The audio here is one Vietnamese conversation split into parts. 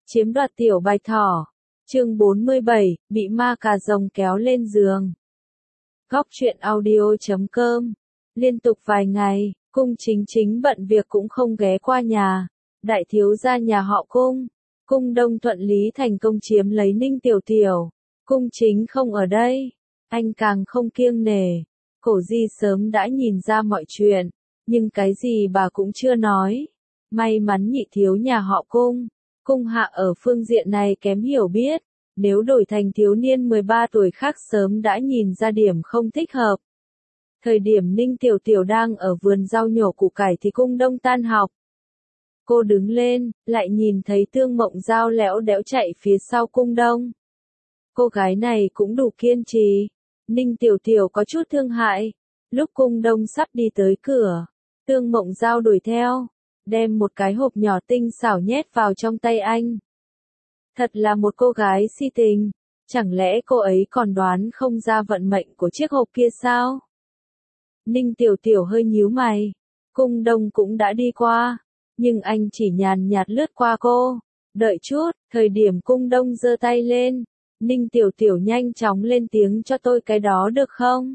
Chiếm đoạt tiểu bạch thỏ. Chương 47, bị ma cà rồng kéo lên giường. Góc truyện audio.com. Liên tục vài ngày, Cung Chính Chính bận việc cũng không ghé qua nhà. Đại thiếu gia nhà họ Cung. Cung Đông thuận lý thành công chiếm lấy Ninh Tiểu Tiểu. Cung Chính không ở đây. Anh càng không kiêng nể. Cổ Di sớm đã nhìn ra mọi chuyện. Nhưng cái gì bà cũng chưa nói. May mắn nhị thiếu nhà họ Cung. Cung Hạ ở phương diện này kém hiểu biết. Nếu đổi thành thiếu niên 13 tuổi khác sớm đã nhìn ra điểm không thích hợp. Thời điểm Ninh Tiểu Tiểu đang ở vườn rau nhổ củ cải thì Cung Đông tan học. Cô đứng lên, lại nhìn thấy Tương Mộng Giao lẽo đẽo chạy phía sau Cung Đông. Cô gái này cũng đủ kiên trì. Ninh Tiểu Tiểu có chút thương hại. Lúc Cung Đông sắp đi tới cửa, Tương Mộng Giao đuổi theo, đem một cái hộp nhỏ tinh xảo nhét vào trong tay anh. Thật là một cô gái si tình. Chẳng lẽ cô ấy còn đoán không ra vận mệnh của chiếc hộp kia sao? Ninh Tiểu Tiểu hơi nhíu mày. Cung Đông cũng đã đi qua, nhưng anh chỉ nhàn nhạt lướt qua cô. Đợi chút, thời điểm Cung Đông giơ tay lên, Ninh Tiểu Tiểu nhanh chóng lên tiếng, cho tôi cái đó được không?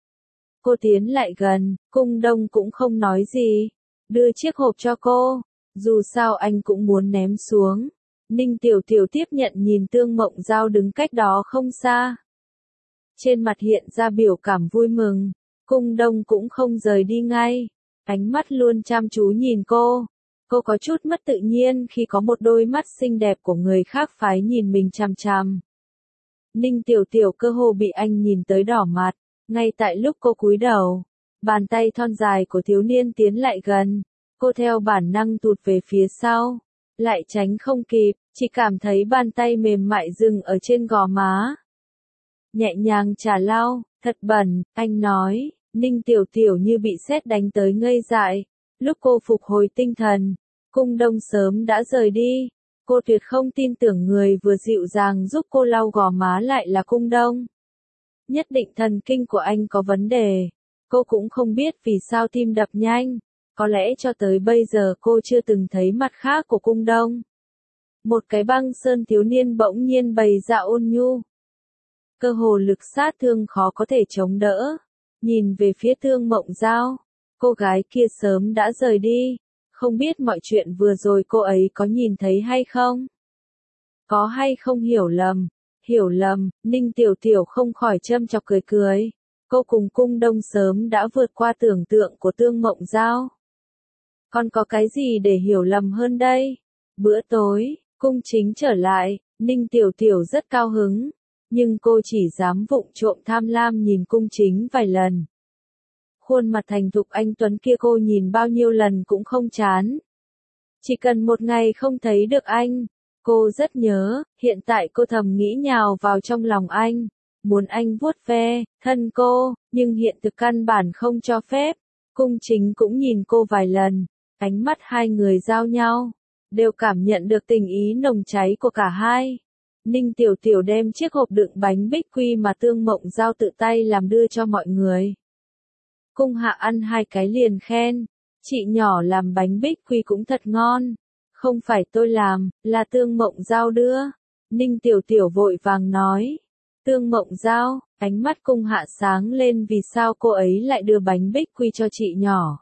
Cô tiến lại gần, Cung Đông cũng không nói gì, đưa chiếc hộp cho cô. Dù sao anh cũng muốn ném xuống. Ninh Tiểu Tiểu tiếp nhận, nhìn Tương Mộng Giao đứng cách đó không xa. Trên mặt hiện ra biểu cảm vui mừng. Cung Đông cũng không rời đi ngay. Ánh mắt luôn chăm chú nhìn cô. Cô có chút mất tự nhiên khi có một đôi mắt xinh đẹp của người khác phái nhìn mình chằm chằm. Ninh Tiểu Tiểu cơ hồ bị anh nhìn tới đỏ mặt. Ngay tại lúc cô cúi đầu, bàn tay thon dài của thiếu niên tiến lại gần. Cô theo bản năng tụt về phía sau, lại tránh không kịp, chỉ cảm thấy bàn tay mềm mại dừng ở trên gò má. Nhẹ nhàng chà lau, thật bẩn, anh nói. Ninh Tiểu Tiểu như bị sét đánh tới ngây dại. Lúc cô phục hồi tinh thần, Cung Đông sớm đã rời đi. Cô tuyệt không tin tưởng người vừa dịu dàng giúp cô lau gò má lại là Cung Đông. Nhất định thần kinh của anh có vấn đề. Cô cũng không biết vì sao tim đập nhanh. Có lẽ cho tới bây giờ cô chưa từng thấy mặt khác của Cung Đông. Một cái băng sơn thiếu niên bỗng nhiên bày ra ôn nhu. Cơ hồ lực sát thương khó có thể chống đỡ. Nhìn về phía Tương Mộng Giao, cô gái kia sớm đã rời đi. Không biết mọi chuyện vừa rồi cô ấy có nhìn thấy hay không? Có hay không hiểu lầm? Hiểu lầm, Ninh Tiểu Tiểu không khỏi châm chọc cười cười. Cô cùng Cung Đông sớm đã vượt qua tưởng tượng của Tương Mộng Giao. Còn có cái gì để hiểu lầm hơn đây? Bữa tối, Cung Chính trở lại, Ninh Tiểu Tiểu rất cao hứng. Nhưng cô chỉ dám vụng trộm tham lam nhìn Cung Chính vài lần. Khuôn mặt thành thục anh tuấn kia cô nhìn bao nhiêu lần cũng không chán. Chỉ cần một ngày không thấy được anh, cô rất nhớ. Hiện tại cô thầm nghĩ nhào vào trong lòng anh, muốn anh vuốt ve thân cô, nhưng hiện thực căn bản không cho phép. Cung Chính cũng nhìn cô vài lần, ánh mắt hai người giao nhau, đều cảm nhận được tình ý nồng cháy của cả hai. Ninh Tiểu Tiểu đem chiếc hộp đựng bánh bích quy mà Tương Mộng Giao tự tay làm đưa cho mọi người. Cung Hạ ăn hai cái liền khen, chị nhỏ làm bánh bích quy cũng thật ngon. Không phải tôi làm, là Tương Mộng Giao đưa. Ninh Tiểu Tiểu vội vàng nói. Tương Mộng Giao, ánh mắt Cung Hạ sáng lên, vì sao cô ấy lại đưa bánh bích quy cho chị nhỏ.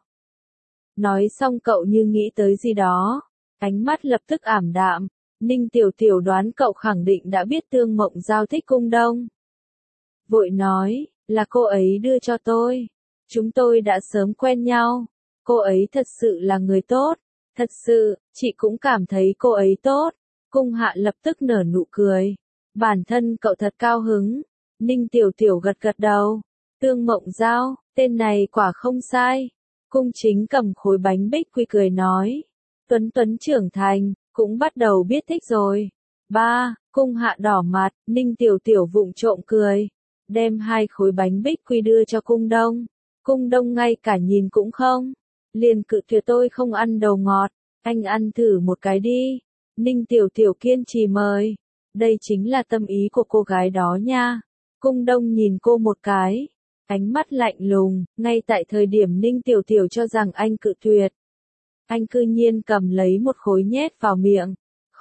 Nói xong cậu như nghĩ tới gì đó, ánh mắt lập tức ảm đạm. Ninh Tiểu Tiểu đoán cậu khẳng định đã biết Tương Mộng Giao thích Cung Đông. Vội nói, là cô ấy đưa cho tôi. Chúng tôi đã sớm quen nhau. Cô ấy thật sự là người tốt. Thật sự, chị cũng cảm thấy cô ấy tốt. Cung Hạ lập tức nở nụ cười. Bản thân cậu thật cao hứng. Ninh Tiểu Tiểu gật gật đầu. Tương Mộng Giao, tên này quả không sai. Cung Chính cầm khối bánh bích quy cười nói. Tuấn Tuấn trưởng thành, cũng bắt đầu biết thích rồi. Ba, Cung Hạ đỏ mặt, Ninh Tiểu Tiểu vụng trộm cười. Đem hai khối bánh bích quy đưa cho Cung Đông. Cung Đông ngay cả nhìn cũng không. Liền cự tuyệt, tôi không ăn đồ ngọt. Anh ăn thử một cái đi. Ninh Tiểu Tiểu kiên trì mời. Đây chính là tâm ý của cô gái đó nha. Cung Đông nhìn cô một cái. Ánh mắt lạnh lùng, ngay tại thời điểm Ninh Tiểu Tiểu cho rằng anh cự tuyệt. Anh cư nhiên cầm lấy một khối nhét vào miệng.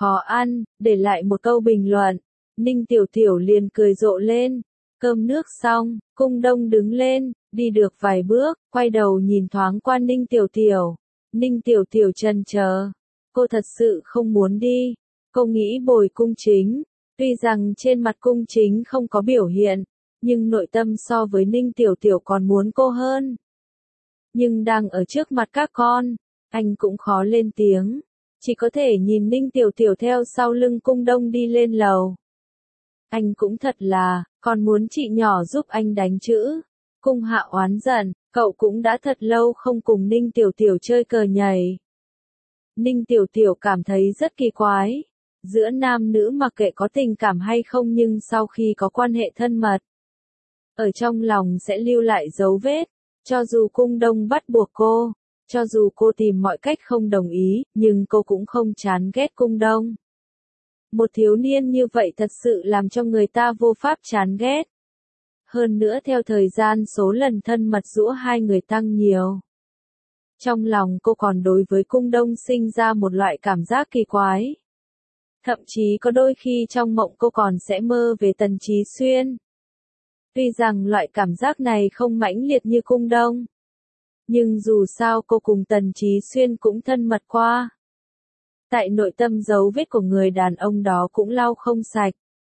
khó ăn, để lại một câu bình luận. Ninh Tiểu Tiểu liền cười rộ lên. Cơm nước xong, Cung Đông đứng lên, đi được vài bước, quay đầu nhìn thoáng qua Ninh Tiểu Tiểu. Ninh Tiểu Tiểu chần chờ. Cô thật sự không muốn đi. Cô nghĩ bồi Cung Chính. Tuy rằng trên mặt Cung Chính không có biểu hiện, nhưng nội tâm so với Ninh Tiểu Tiểu còn muốn cô hơn. Nhưng đang ở trước mặt các con, anh cũng khó lên tiếng. Chỉ có thể nhìn Ninh Tiểu Tiểu theo sau lưng Cung Đông đi lên lầu. Anh cũng thật là, còn muốn chị nhỏ giúp anh đánh chữ. Cung Hạ oán giận, cậu cũng đã thật lâu không cùng Ninh Tiểu Tiểu chơi cờ nhảy. Ninh Tiểu Tiểu cảm thấy rất kỳ quái. Giữa nam nữ mặc kệ có tình cảm hay không nhưng sau khi có quan hệ thân mật, ở trong lòng sẽ lưu lại dấu vết. Cho dù Cung Đông bắt buộc cô, cho dù cô tìm mọi cách không đồng ý, nhưng cô cũng không chán ghét Cung Đông. Một thiếu niên như vậy thật sự làm cho người ta vô pháp chán ghét. Hơn nữa theo thời gian số lần thân mật giữa hai người tăng nhiều. Trong lòng cô còn đối với Cung Đông sinh ra một loại cảm giác kỳ quái. Thậm chí có đôi khi trong mộng cô còn sẽ mơ về Tần Chí Xuyên. Tuy rằng loại cảm giác này không mãnh liệt như Cung Đông. Nhưng dù sao cô cùng Tần Chí Xuyên cũng thân mật qua. Tại nội tâm dấu vết của người đàn ông đó cũng lau không sạch.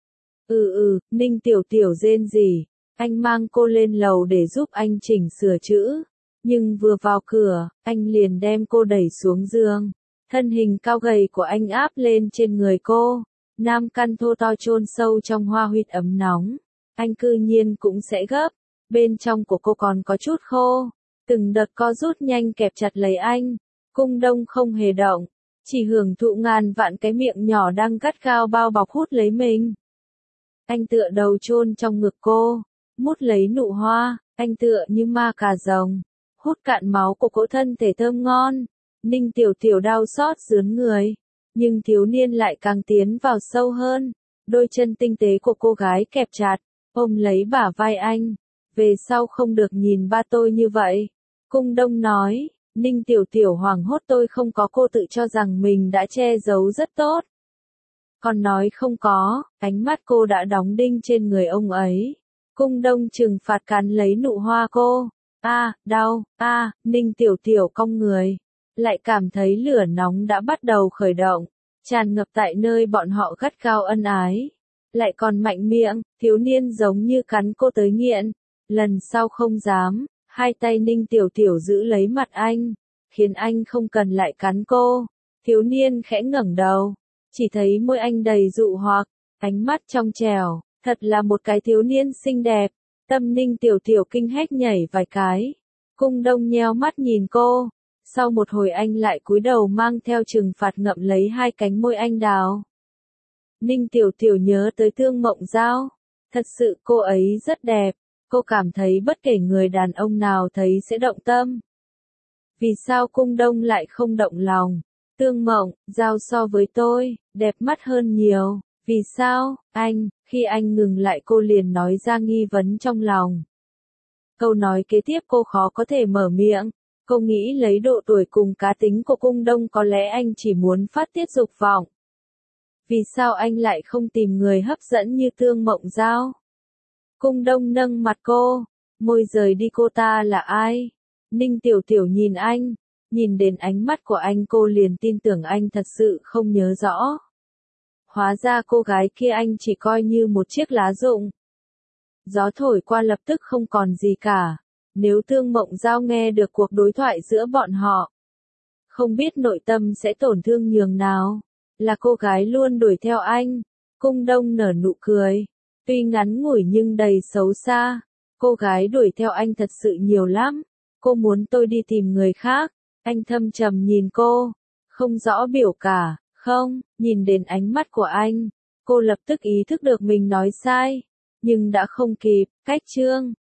Ninh Tiểu Tiểu rên rỉ. Anh mang cô lên lầu để giúp anh chỉnh sửa chữ. Nhưng vừa vào cửa, anh liền đem cô đẩy xuống giường. Thân hình cao gầy của anh áp lên trên người cô. Nam căn thô to chôn sâu trong hoa huyệt ấm nóng. Anh cư nhiên cũng sẽ gấp. Bên trong của cô còn có chút khô. Từng đợt co rút nhanh kẹp chặt lấy anh. Cung Đông không hề động. Chỉ hưởng thụ ngàn vạn cái miệng nhỏ đang gắt gao bao bọc hút lấy mình. Anh tựa đầu chôn trong ngực cô. Mút lấy nụ hoa. Anh tựa như ma cà rồng. Hút cạn máu của cô thân thể thơm ngon. Ninh Tiểu Tiểu đau xót rướn người. Nhưng thiếu niên lại càng tiến vào sâu hơn. Đôi chân tinh tế của cô gái kẹp chặt. Ôm lấy bả vai anh. Về sau không được nhìn ba tôi như vậy. Cung Đông nói. Ninh Tiểu Tiểu hoảng hốt tôi không có, cô tự cho rằng mình đã che giấu rất tốt. Còn nói không có, ánh mắt cô đã đóng đinh trên người ông ấy. Cung Đông trừng phạt cắn lấy nụ hoa cô. Đau, Ninh Tiểu Tiểu cong người. Lại cảm thấy lửa nóng đã bắt đầu khởi động. Tràn ngập tại nơi bọn họ gắt gao ân ái. Lại còn mạnh miệng, thiếu niên giống như cắn cô tới nghiện. Lần sau không dám. Hai tay Ninh Tiểu Tiểu giữ lấy mặt anh, khiến anh không cần lại cắn cô. Thiếu niên khẽ ngẩng đầu, chỉ thấy môi anh đầy dụ hoặc, ánh mắt trong trẻo, thật là một cái thiếu niên xinh đẹp. Tâm Ninh Tiểu Tiểu kinh hét nhảy vài cái. Cung Đông nheo mắt nhìn cô. Sau một hồi anh lại cúi đầu mang theo trừng phạt ngậm lấy hai cánh môi anh đào. Ninh Tiểu Tiểu nhớ tới Thương Mộng Giao. Thật sự cô ấy rất đẹp. Cô cảm thấy bất kể người đàn ông nào thấy sẽ động tâm. Vì sao Cung Đông lại không động lòng? Thương Mộng Giao so với tôi, đẹp mắt hơn nhiều. Vì sao, anh? Khi anh ngừng lại cô liền nói ra nghi vấn trong lòng. Câu nói kế tiếp cô khó có thể mở miệng. Cô nghĩ lấy độ tuổi cùng cá tính của Cung Đông có lẽ anh chỉ muốn phát tiết dục vọng. Vì sao anh lại không tìm người hấp dẫn như Thương Mộng Giao? Cung Đông nâng mặt cô, môi rời đi. Cô ta là ai? Ninh Tiểu Tiểu nhìn anh, nhìn đến ánh mắt của anh cô liền tin tưởng anh thật sự không nhớ rõ. Hóa ra cô gái kia anh chỉ coi như một chiếc lá rụng. Gió thổi qua lập tức không còn gì cả. Nếu Thương Mộng Giao nghe được cuộc đối thoại giữa bọn họ, không biết nội tâm sẽ tổn thương nhường nào. Là cô gái luôn đuổi theo anh. Cung Đông nở nụ cười. Tuy ngắn ngủi nhưng đầy xấu xa. Cô gái đuổi theo anh thật sự nhiều lắm. Cô muốn tôi đi tìm người khác. Anh thâm trầm nhìn cô. Không rõ biểu cả. Không, nhìn đến ánh mắt của anh. Cô lập tức ý thức được mình nói sai. Nhưng đã không kịp. Cách chương.